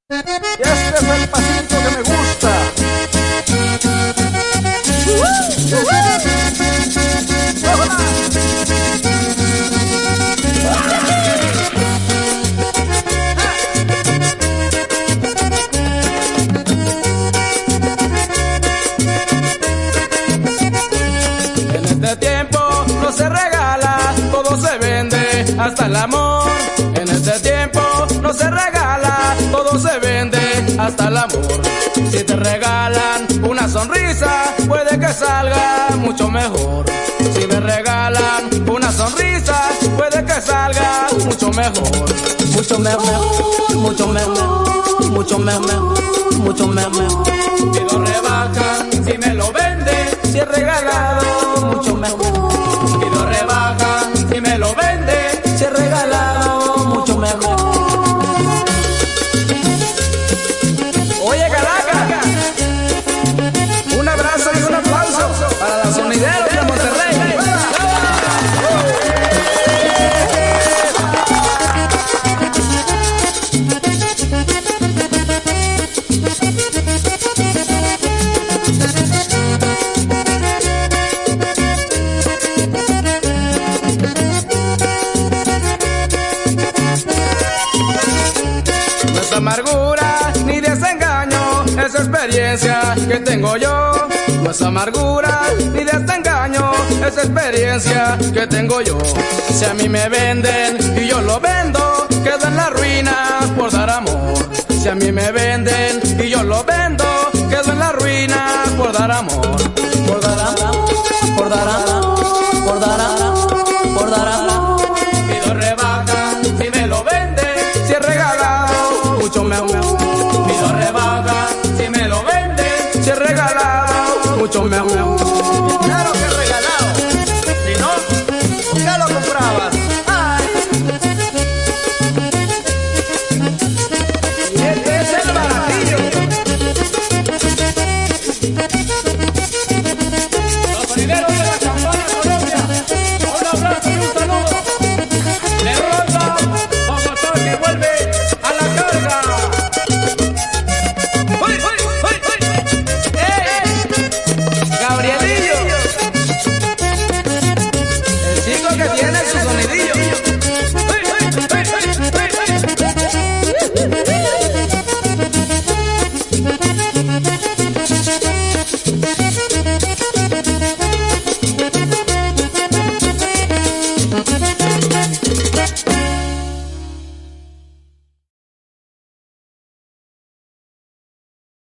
Y este es el pasito que me gusta. En este tiempo no se regala, todo se vende, hasta el amor. En este tiempo no se regala, todo se vende, hasta el amor. Si te regalan una sonrisa, puede que salga mucho mejor. Si me regalan una sonrisa, puede que salga mucho mejor. Mucho mejor, mucho mejor, mucho mejor, mucho mejor. Pido rebaja si me lo vende, si es regalado, mucho mejor. Pido rebaja si me lo vende, si es regalado, mucho mejor. Oye, Calaca, un abrazo y un aplauso para los sonideros de Monterrey. No es amargura ni desengaño, es experiencia que tengo yo. No es amargura ni desengaño, es experiencia que tengo yo. Si a mí me venden y yo lo vendo, quedo en la ruina por dar amor. Si a mí me venden y yo lo vendo, quedo en la ruina por dar amor. Por dar amor, por dar amor, por dar amor, por dar amor. Pido rebaja si me lo vende, si es regalado, mucho mejor. Pido rebaja si me lo vende, si es regalado, mucho mejor.